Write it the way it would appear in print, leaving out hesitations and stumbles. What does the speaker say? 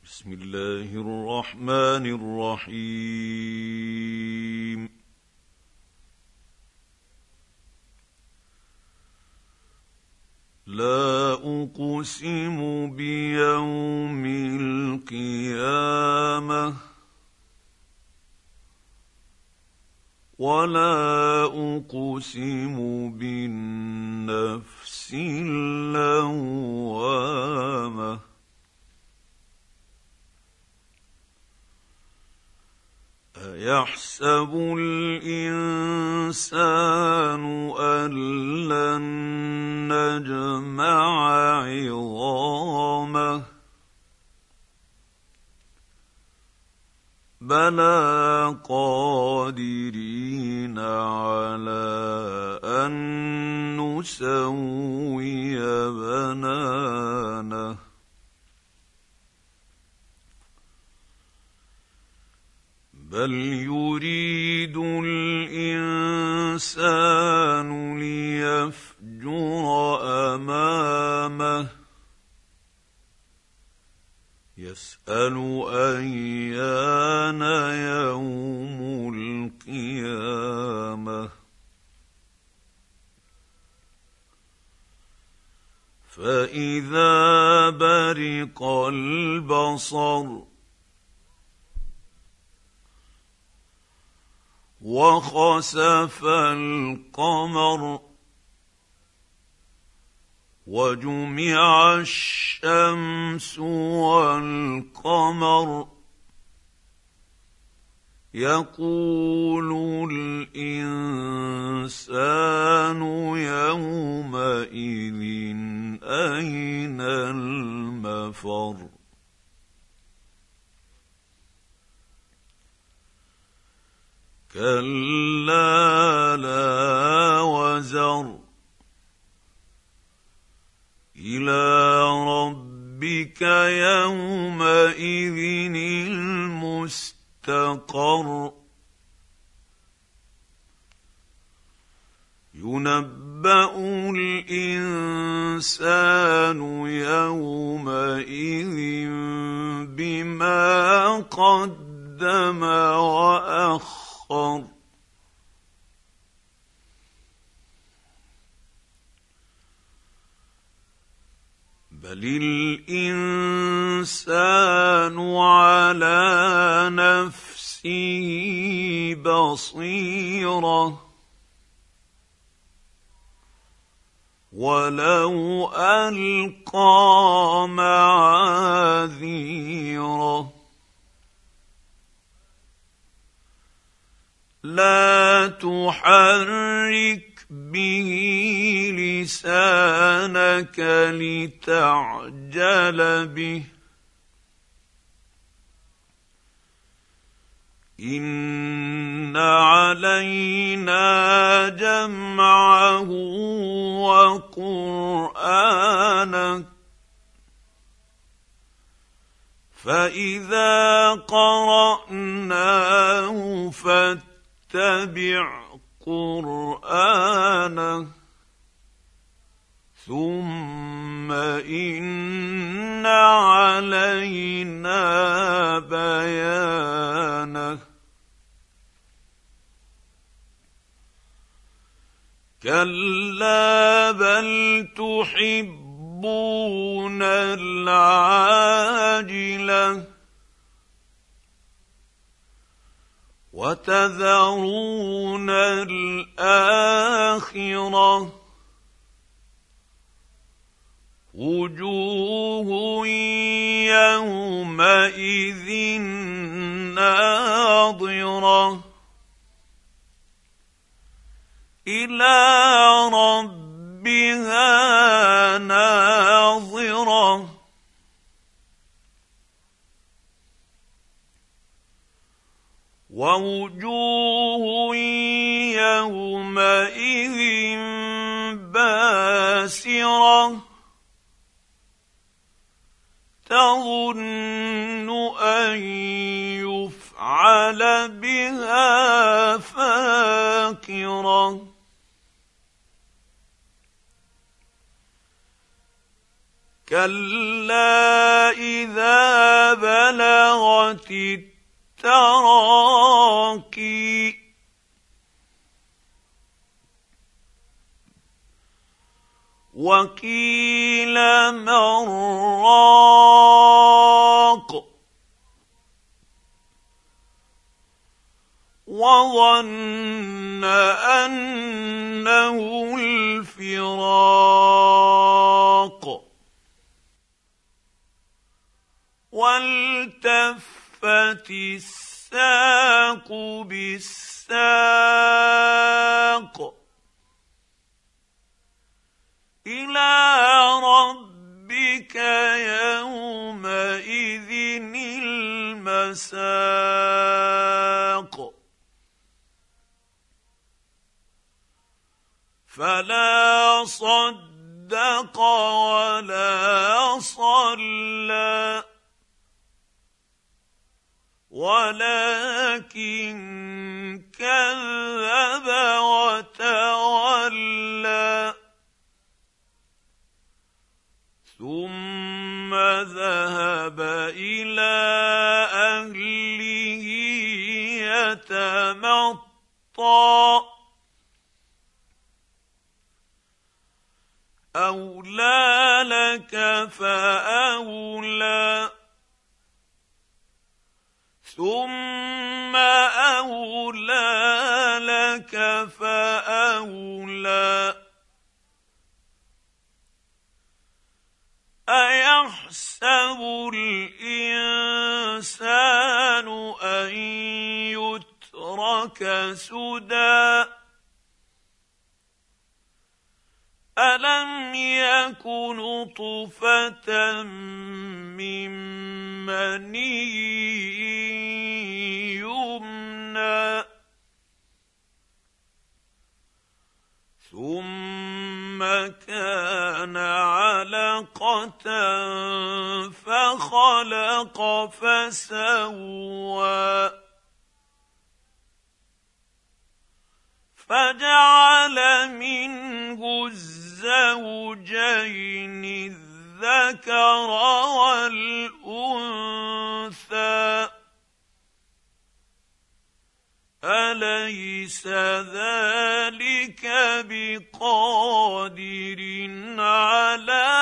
بسم الله الرحمن الرحيم. لا أقسم بيوم القيامة ولا أقسم بالنفس اللوامة أيحسب الإنسان أن لن نجمع عظامه بلى قادرين على أن نسوي بنانه بل يريد الإنسان ليفجر أمامه يسأل أيان يوم القيامة فإذا برق البصر وخسف القمر وجمع الشمس والقمر يقول الإنسان يومئذ أين المفر كلا لا وزر إلى ربك يومئذ المستقر ينبأ الإنسان يومئذ بما قدم وأخر بل الإنسان على نفسه بصيرة ولو ألقى معاذيره لا تحرك به لسانك لتعجل به إن علينا جمعه وقرآنه فإذا قرأناه فاتبع قرآنه ثم إن علينا بيانه كلا بل تحبون العاجلة وتذرون الآخرة وجوه يومئذ ناظرة إلى ربها ناظرة ووجوه يومئذ باسرة تظن أن يفعل بها فاقرة كلا إذا بلغت التراقي وقيل من راق وظن أنه الفراق والتفت الساق بالساق إلى ربك يومئذ المساق فلا صدق ولا صلى ولكن كذب وتولى ثم ذهب إلى أهله يتمطى أولى لك فأولى ثم أولى لك فأولى أيحسب الإنسان أن يترك سدى ألم يك نطفة من مني يمنى ثم كان علقة فخلق فسوى فجعل منه الزوجين الذكر والأنثى أليس ذلك بقادر على